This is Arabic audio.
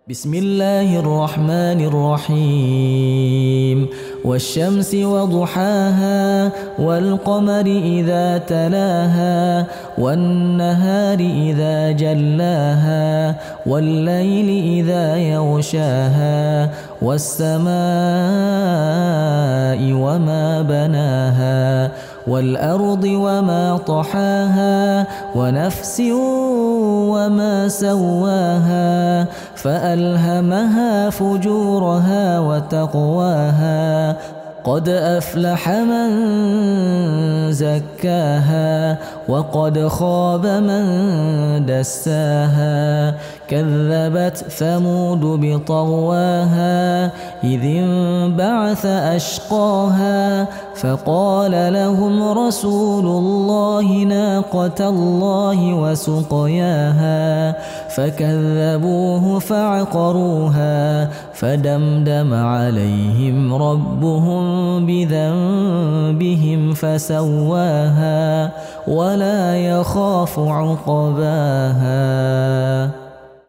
بسم الله الرحمن الرحيم والشمس وضحاها والقمر إذا تلاها والنهار إذا جلاها والليل إذا يغشاها والسماء وما بناها والأرض وما طحاها ونفس وما سواها فألهمها فجورها وتقواها قد أفلح من زكاها وقد خاب من دساها كذبت ثمود بطغواها إذ انبعث أشقاها فقال لهم رسول الله ناقة الله وسقياها فكذبوه فعقروها فدمدم عليهم ربهم بذنبهم فسواها ولا يخاف عقباها.